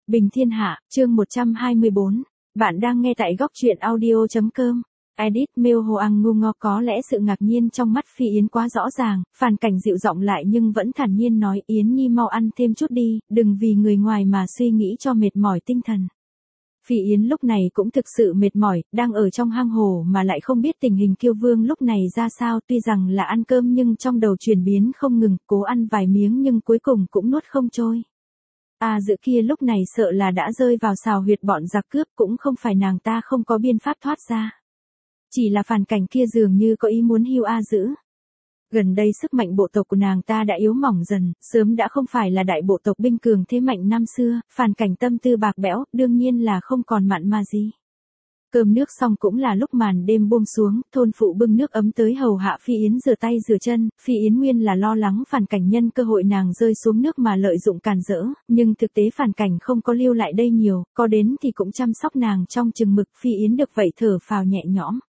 Bình Thiên Hạ, chương 124. Bạn đang nghe tại góc truyện audio.com. Edit Mail Hoang ngu ngơ. Có lẽ sự ngạc nhiên trong mắt Phi Yến quá rõ ràng, Phàn Cảnh dịu giọng lại nhưng vẫn thản nhiên nói: Yến Nhi mau ăn thêm chút đi, đừng vì người ngoài mà suy nghĩ cho mệt mỏi tinh thần. Phi Yến lúc này cũng thực sự mệt mỏi, đang ở trong hang hồ mà lại không biết tình hình Kiêu Vương lúc này ra sao, tuy rằng là ăn cơm nhưng trong đầu chuyển biến không ngừng, cố ăn vài miếng nhưng cuối cùng cũng nuốt không trôi. Dự kia lúc này sợ là đã rơi vào sào huyệt bọn giặc cướp, cũng không phải nàng ta không có biện pháp thoát ra. Chỉ là Phàn Cảnh kia dường như có ý muốn hưu dữ. Gần đây sức mạnh bộ tộc của nàng ta đã yếu mỏng dần, sớm đã không phải là đại bộ tộc binh cường thế mạnh năm xưa, Phàn Cảnh tâm tư bạc bẽo, đương nhiên là không còn mặn mà gì. Cơm nước xong cũng là lúc màn đêm buông xuống, thôn phụ bưng nước ấm tới hầu hạ Phi Yến rửa tay rửa chân, Phi Yến nguyên là lo lắng Phàn Cảnh nhân cơ hội nàng rơi xuống nước mà lợi dụng càn rỡ, nhưng thực tế Phàn Cảnh không có lưu lại đây nhiều, có đến thì cũng chăm sóc nàng trong chừng mực, Phi Yến được vậy thở phào nhẹ nhõm.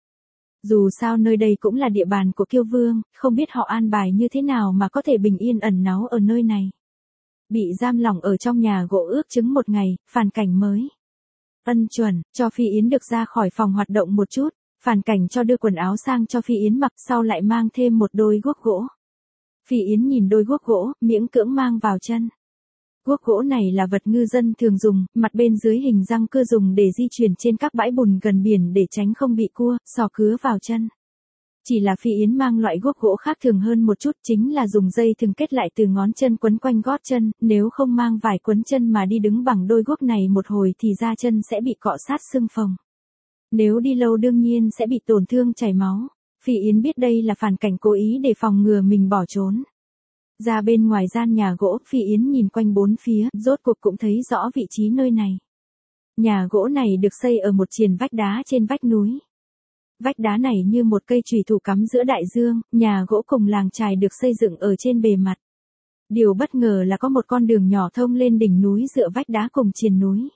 Dù sao nơi đây cũng là địa bàn của Kiêu Vương, không biết họ an bài như thế nào mà có thể bình yên ẩn náu ở nơi này. Bị giam lỏng ở trong nhà gỗ ước chừng một ngày, Phàn Cảnh mới ân chuẩn, cho Phi Yến được ra khỏi phòng hoạt động một chút, Phàn Cảnh cho đưa quần áo sang cho Phi Yến mặc, sau lại mang thêm một đôi guốc gỗ. Phi Yến nhìn đôi guốc gỗ, miễn cưỡng mang vào chân. Guốc gỗ này là vật ngư dân thường dùng, mặt bên dưới hình răng cưa dùng để di chuyển trên các bãi bùn gần biển để tránh không bị cua, sò cứa vào chân. Chỉ là Phi Yến mang loại guốc gỗ khác thường hơn một chút, chính là dùng dây thừng kết lại từ ngón chân quấn quanh gót chân, nếu không mang vải quấn chân mà đi đứng bằng đôi guốc này một hồi thì da chân sẽ bị cọ sát sưng phồng. Nếu đi lâu đương nhiên sẽ bị tổn thương chảy máu. Phi Yến biết đây là Phàn Cảnh cố ý để phòng ngừa mình bỏ trốn. Ra bên ngoài gian nhà gỗ, Phi Yến nhìn quanh bốn phía, rốt cuộc cũng thấy rõ vị trí nơi này. Nhà gỗ này được xây ở một triền vách đá trên vách núi. Vách đá này như một cây chùy thủ cắm giữa đại dương, nhà gỗ cùng làng chài được xây dựng ở trên bề mặt. Điều bất ngờ là có một con đường nhỏ thông lên đỉnh núi dựa vách đá cùng triền núi.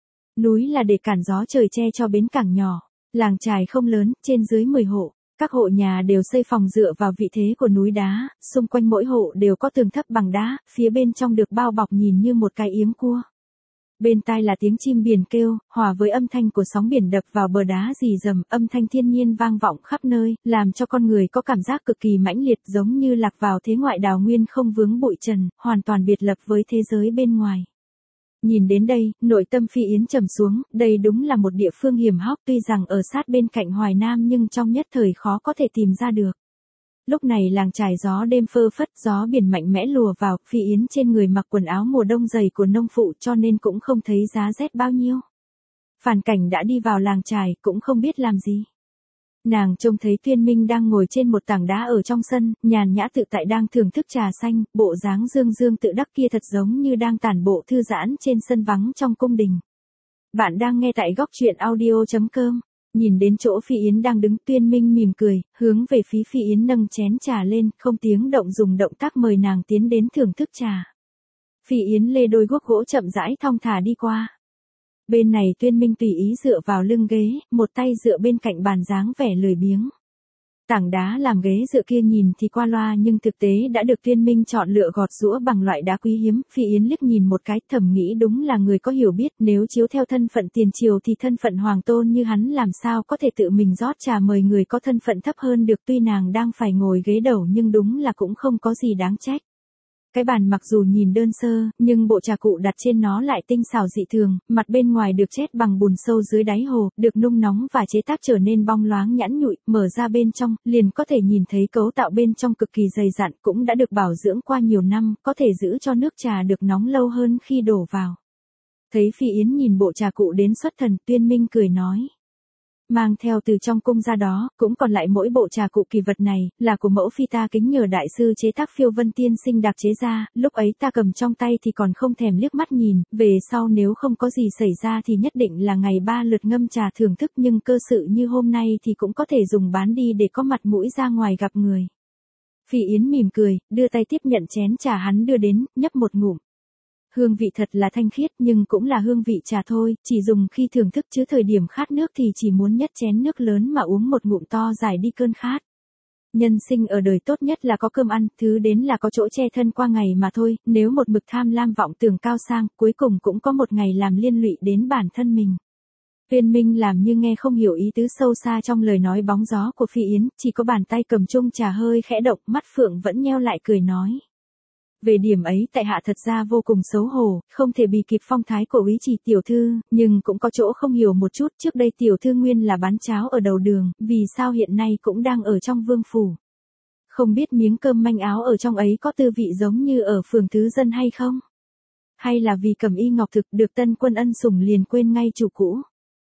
Núi là để cản gió trời che cho bến cảng nhỏ. Làng chài không lớn, trên dưới 10 hộ. Các hộ nhà đều xây phòng dựa vào vị thế của núi đá, xung quanh mỗi hộ đều có tường thấp bằng đá, phía bên trong được bao bọc nhìn như một cái yếm cua. Bên tai là tiếng chim biển kêu, hòa với âm thanh của sóng biển đập vào bờ đá rì rầm, âm thanh thiên nhiên vang vọng khắp nơi, làm cho con người có cảm giác cực kỳ mãnh liệt, giống như lạc vào thế ngoại đào nguyên không vướng bụi trần, hoàn toàn biệt lập với thế giới bên ngoài. Nhìn đến đây, nội tâm Phi Yến trầm xuống, đây đúng là một địa phương hiểm hóc, tuy rằng ở sát bên cạnh Hoài Nam nhưng trong nhất thời khó có thể tìm ra được. Lúc này làng chài gió đêm phơ phất, gió biển mạnh mẽ lùa vào, Phi Yến trên người mặc quần áo mùa đông dày của nông phụ cho nên cũng không thấy giá rét bao nhiêu. Phàn Cảnh đã đi vào làng chài, cũng không biết làm gì. Nàng trông thấy Tuyên Minh đang ngồi trên một tảng đá ở trong sân, nhàn nhã tự tại đang thưởng thức trà xanh, bộ dáng dương dương tự đắc kia thật giống như đang tản bộ thư giãn trên sân vắng trong cung đình. Bạn đang nghe tại góc truyện audio.com. Nhìn đến chỗ Phi Yến đang đứng, Tuyên Minh mỉm cười, hướng về phía Phi Yến nâng chén trà lên, không tiếng động dùng động tác mời nàng tiến đến thưởng thức trà. Phi Yến lê đôi guốc gỗ chậm rãi thong thả đi qua. Bên này Tuyên Minh tùy ý dựa vào lưng ghế, một tay dựa bên cạnh bàn dáng vẻ lười biếng. Tảng đá làm ghế dựa kia nhìn thì qua loa nhưng thực tế đã được Tuyên Minh chọn lựa gọt giũa bằng loại đá quý hiếm. Phi Yến liếc nhìn một cái, thầm nghĩ đúng là người có hiểu biết, nếu chiếu theo thân phận tiền triều thì thân phận hoàng tôn như hắn làm sao có thể tự mình rót trà mời người có thân phận thấp hơn được. Tuy nàng đang phải ngồi ghế đầu nhưng đúng là cũng không có gì đáng trách. Cái bàn mặc dù nhìn đơn sơ, nhưng bộ trà cụ đặt trên nó lại tinh xảo dị thường, mặt bên ngoài được chét bằng bùn sâu dưới đáy hồ, được nung nóng và chế tác trở nên bong loáng nhẵn nhụi, mở ra bên trong, liền có thể nhìn thấy cấu tạo bên trong cực kỳ dày dặn, cũng đã được bảo dưỡng qua nhiều năm, có thể giữ cho nước trà được nóng lâu hơn khi đổ vào. Thấy Phi Yến nhìn bộ trà cụ đến xuất thần, Tuyên Minh cười nói. Mang theo từ trong cung ra đó, cũng còn lại mỗi bộ trà cụ kỳ vật này, là của mẫu phi ta kính nhờ đại sư chế tác Phiêu Vân Tiên Sinh đặc chế ra, lúc ấy ta cầm trong tay thì còn không thèm liếc mắt nhìn, về sau nếu không có gì xảy ra thì nhất định là ngày 3 lượt ngâm trà thưởng thức, nhưng cơ sự như hôm nay thì cũng có thể dùng bán đi để có mặt mũi ra ngoài gặp người. Phi Yến mỉm cười, đưa tay tiếp nhận chén trà hắn đưa đến, nhấp một ngụm. Hương vị thật là thanh khiết nhưng cũng là hương vị trà thôi, chỉ dùng khi thưởng thức chứ thời điểm khát nước thì chỉ muốn nhấp chén nước lớn mà uống một ngụm to giải đi cơn khát. Nhân sinh ở đời tốt nhất là có cơm ăn, thứ đến là có chỗ che thân qua ngày mà thôi, nếu một mực tham lam vọng tưởng cao sang, cuối cùng cũng có một ngày làm liên lụy đến bản thân mình. Tuyên Minh làm như nghe không hiểu ý tứ sâu xa trong lời nói bóng gió của Phi Yến, chỉ có bàn tay cầm chung trà hơi khẽ động, mắt phượng vẫn nheo lại cười nói. Về điểm ấy tại hạ thật ra vô cùng xấu hổ, không thể bì kịp phong thái của úy Chỉ tiểu thư, nhưng cũng có chỗ không hiểu một chút, trước đây tiểu thư nguyên là bán cháo ở đầu đường, vì sao hiện nay cũng đang ở trong vương phủ. Không biết miếng cơm manh áo ở trong ấy có tư vị giống như ở phường Thứ Dân hay không? Hay là vì Cẩm Y Ngọc Thực được Tân Quân ân sủng liền quên ngay chủ cũ?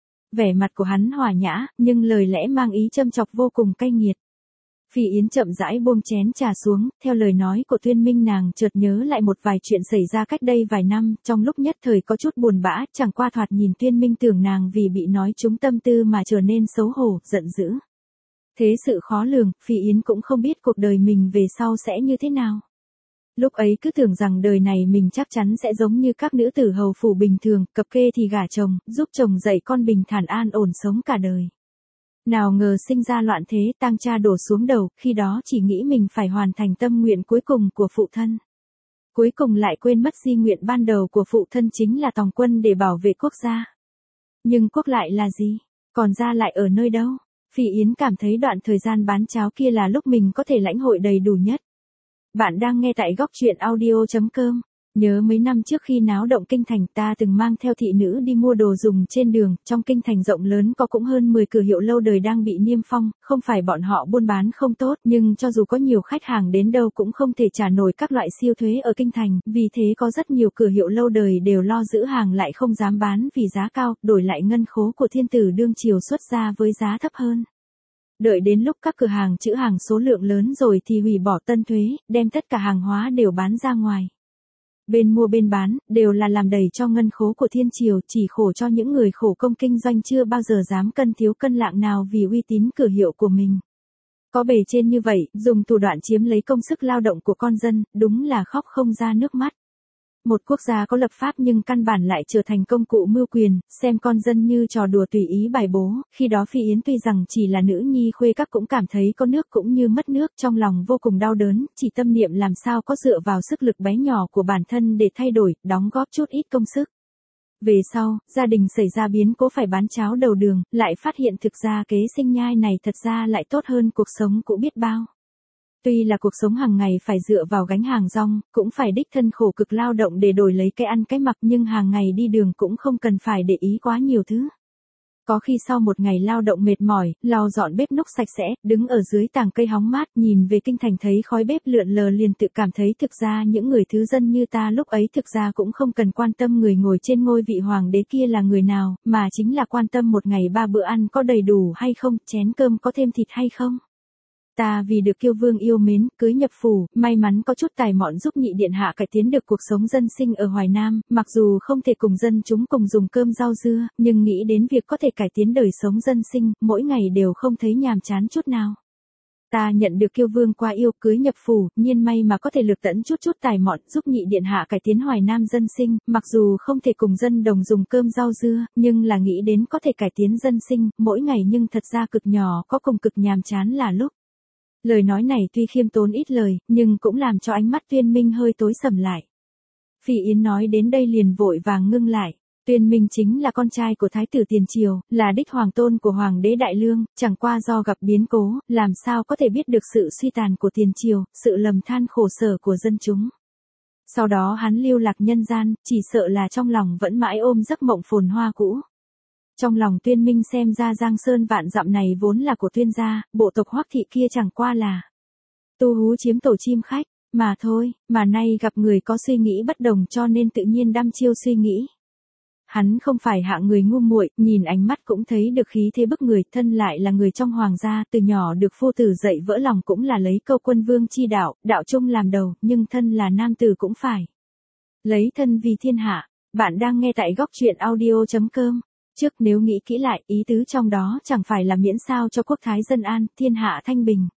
Vẻ mặt của hắn hòa nhã, nhưng lời lẽ mang ý châm chọc vô cùng cay nghiệt. Phi Yến chậm rãi buông chén trà xuống, theo lời nói của Tuyên Minh nàng chợt nhớ lại một vài chuyện xảy ra cách đây vài năm, trong lúc nhất thời có chút buồn bã, chẳng qua thoạt nhìn Tuyên Minh tưởng nàng vì bị nói trúng tâm tư mà trở nên xấu hổ, giận dữ. Thế sự khó lường, Phi Yến cũng không biết cuộc đời mình về sau sẽ như thế nào. Lúc ấy cứ tưởng rằng đời này mình chắc chắn sẽ giống như các nữ tử hầu phủ bình thường, cập kê thì gả chồng, giúp chồng dạy con bình thản an ổn sống cả đời. Nào ngờ sinh ra loạn thế, tang cha đổ xuống đầu, khi đó chỉ nghĩ mình phải hoàn thành tâm nguyện cuối cùng của phụ thân. Cuối cùng lại quên mất di nguyện ban đầu của phụ thân chính là tòng quân để bảo vệ quốc gia. Nhưng quốc lại là gì? Còn gia lại ở nơi đâu? Phi Yến cảm thấy đoạn thời gian bán cháo kia là lúc mình có thể lãnh hội đầy đủ nhất. Bạn đang nghe tại góc truyện audio.com. Nhớ mấy năm trước khi náo động kinh thành ta từng mang theo thị nữ đi mua đồ dùng trên đường, trong kinh thành rộng lớn có cũng hơn 10 cửa hiệu lâu đời đang bị niêm phong, không phải bọn họ buôn bán không tốt, nhưng cho dù có nhiều khách hàng đến đâu cũng không thể trả nổi các loại siêu thuế ở kinh thành, vì thế có rất nhiều cửa hiệu lâu đời đều lo giữ hàng lại không dám bán vì giá cao, đổi lại ngân khố của thiên tử đương triều xuất ra với giá thấp hơn. Đợi đến lúc các cửa hàng trữ hàng số lượng lớn rồi thì hủy bỏ tân thuế, đem tất cả hàng hóa đều bán ra ngoài. Bên mua bên bán, đều là làm đầy cho ngân khố của thiên triều, chỉ khổ cho những người khổ công kinh doanh chưa bao giờ dám cân thiếu cân lạng nào vì uy tín cửa hiệu của mình. Có bề trên như vậy, dùng thủ đoạn chiếm lấy công sức lao động của con dân, đúng là khóc không ra nước mắt. Một quốc gia có lập pháp nhưng căn bản lại trở thành công cụ mưu quyền, xem con dân như trò đùa tùy ý bài bố, khi đó Phi Yến tuy rằng chỉ là nữ nhi khuê các cũng cảm thấy có nước cũng như mất nước, trong lòng vô cùng đau đớn, chỉ tâm niệm làm sao có dựa vào sức lực bé nhỏ của bản thân để thay đổi, đóng góp chút ít công sức. Về sau, gia đình xảy ra biến cố phải bán cháo đầu đường, lại phát hiện thực ra kế sinh nhai này thật ra lại tốt hơn cuộc sống cũ biết bao. Tuy là cuộc sống hàng ngày phải dựa vào gánh hàng rong, cũng phải đích thân khổ cực lao động để đổi lấy cái ăn cái mặc nhưng hàng ngày đi đường cũng không cần phải để ý quá nhiều thứ. Có khi sau một ngày lao động mệt mỏi, lau dọn bếp núc sạch sẽ, đứng ở dưới tàng cây hóng mát nhìn về kinh thành thấy khói bếp lượn lờ liền tự cảm thấy thực ra những người thứ dân như ta lúc ấy thực ra cũng không cần quan tâm người ngồi trên ngôi vị hoàng đế kia là người nào, mà chính là quan tâm một ngày 3 bữa ăn có đầy đủ hay không, chén cơm có thêm thịt hay không. Ta vì được Kiêu Vương yêu mến, cưới nhập phủ, may mắn có chút tài mọn giúp nhị điện hạ cải tiến được cuộc sống dân sinh ở Hoài Nam, mặc dù không thể cùng dân chúng cùng dùng cơm rau dưa, nhưng nghĩ đến việc có thể cải tiến đời sống dân sinh, mỗi ngày đều không thấy nhàm chán chút nào. Ta nhận được Kiêu Vương qua yêu cưới nhập phủ, nhiên may mà có thể lược tẫn chút tài mọn giúp nhị điện hạ cải tiến Hoài Nam dân sinh, mặc dù không thể cùng dân đồng dùng cơm rau dưa, nhưng là nghĩ đến có thể cải tiến dân sinh, mỗi ngày nhưng thật ra cực nhỏ có cùng cực nhàm chán là lúc. Lời nói này tuy khiêm tốn ít lời, nhưng cũng làm cho ánh mắt Tuyên Minh hơi tối sầm lại. Phi Yến nói đến đây liền vội vàng ngưng lại. Tuyên Minh chính là con trai của Thái tử Tiền Triều, là đích hoàng tôn của Hoàng đế Đại Lương, chẳng qua do gặp biến cố, làm sao có thể biết được sự suy tàn của Tiền Triều, sự lầm than khổ sở của dân chúng. Sau đó hắn lưu lạc nhân gian, chỉ sợ là trong lòng vẫn mãi ôm giấc mộng phồn hoa cũ. Trong lòng Tuyên Minh xem ra Giang Sơn vạn dặm này vốn là của Tuyên gia, bộ tộc Hoắc thị kia chẳng qua là tu hú chiếm tổ chim khách, mà thôi, mà nay gặp người có suy nghĩ bất đồng cho nên tự nhiên đăm chiêu suy nghĩ. Hắn không phải hạng người ngu muội, nhìn ánh mắt cũng thấy được khí thế bức người, thân lại là người trong hoàng gia, từ nhỏ được phu tử dạy vỡ lòng cũng là lấy câu quân vương chi đạo, đạo chung làm đầu, nhưng thân là nam tử cũng phải lấy thân vì thiên hạ. Bạn đang nghe tại góc truyện audio.com. Trước nếu nghĩ kỹ lại, ý tứ trong đó chẳng phải là miễn sao cho quốc thái dân an, thiên hạ thanh bình.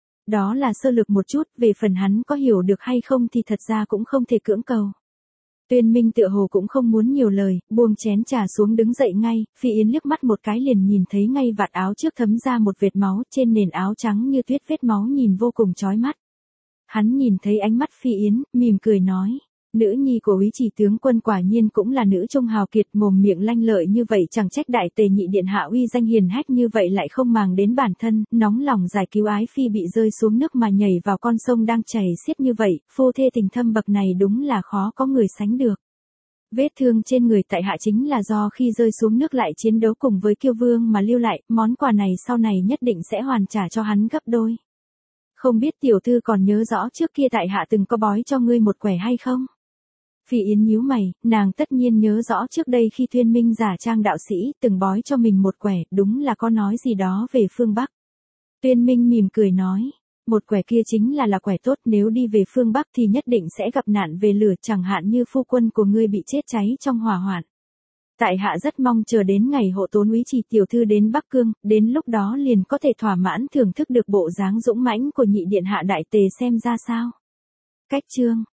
Đó là sơ lược một chút, về phần hắn có hiểu được hay không thì thật ra cũng không thể cưỡng cầu. Tuyên Minh tựa hồ cũng không muốn nhiều lời, buông chén trà xuống đứng dậy ngay, Phi Yến liếc mắt một cái liền nhìn thấy ngay vạt áo trước thấm ra một vệt máu, trên nền áo trắng như tuyết vết máu nhìn vô cùng chói mắt. Hắn nhìn thấy ánh mắt Phi Yến, mỉm cười nói, nữ nhi của úy chỉ tướng quân quả nhiên cũng là nữ trung hào kiệt, mồm miệng lanh lợi như vậy, chẳng trách đại tề nhị điện hạ uy danh hiền hách như vậy lại không màng đến bản thân, nóng lòng giải cứu ái phi bị rơi xuống nước mà nhảy vào con sông đang chảy xiết như vậy, phu thê tình thâm bậc này đúng là khó có người sánh được. Vết thương trên người tại hạ chính là do khi rơi xuống nước lại chiến đấu cùng với Kiêu Vương mà lưu lại, món quà này sau này nhất định sẽ hoàn trả cho hắn gấp đôi. Không biết tiểu thư còn nhớ rõ trước kia tại hạ từng có bói cho ngươi một quẻ hay không? Phi Yến nhíu mày, nàng tất nhiên nhớ rõ trước đây khi Tuyên Minh giả trang đạo sĩ từng bói cho mình một quẻ, đúng là có nói gì đó về phương Bắc. Tuyên Minh mỉm cười nói, một quẻ kia chính là quẻ tốt, nếu đi về phương Bắc thì nhất định sẽ gặp nạn về lửa, chẳng hạn như phu quân của ngươi bị chết cháy trong hỏa hoạn. Tại hạ rất mong chờ đến ngày hộ tống úy chỉ tiểu thư đến Bắc Cương, đến lúc đó liền có thể thỏa mãn thưởng thức được bộ dáng dũng mãnh của nhị điện hạ đại tề xem ra sao. Cách chương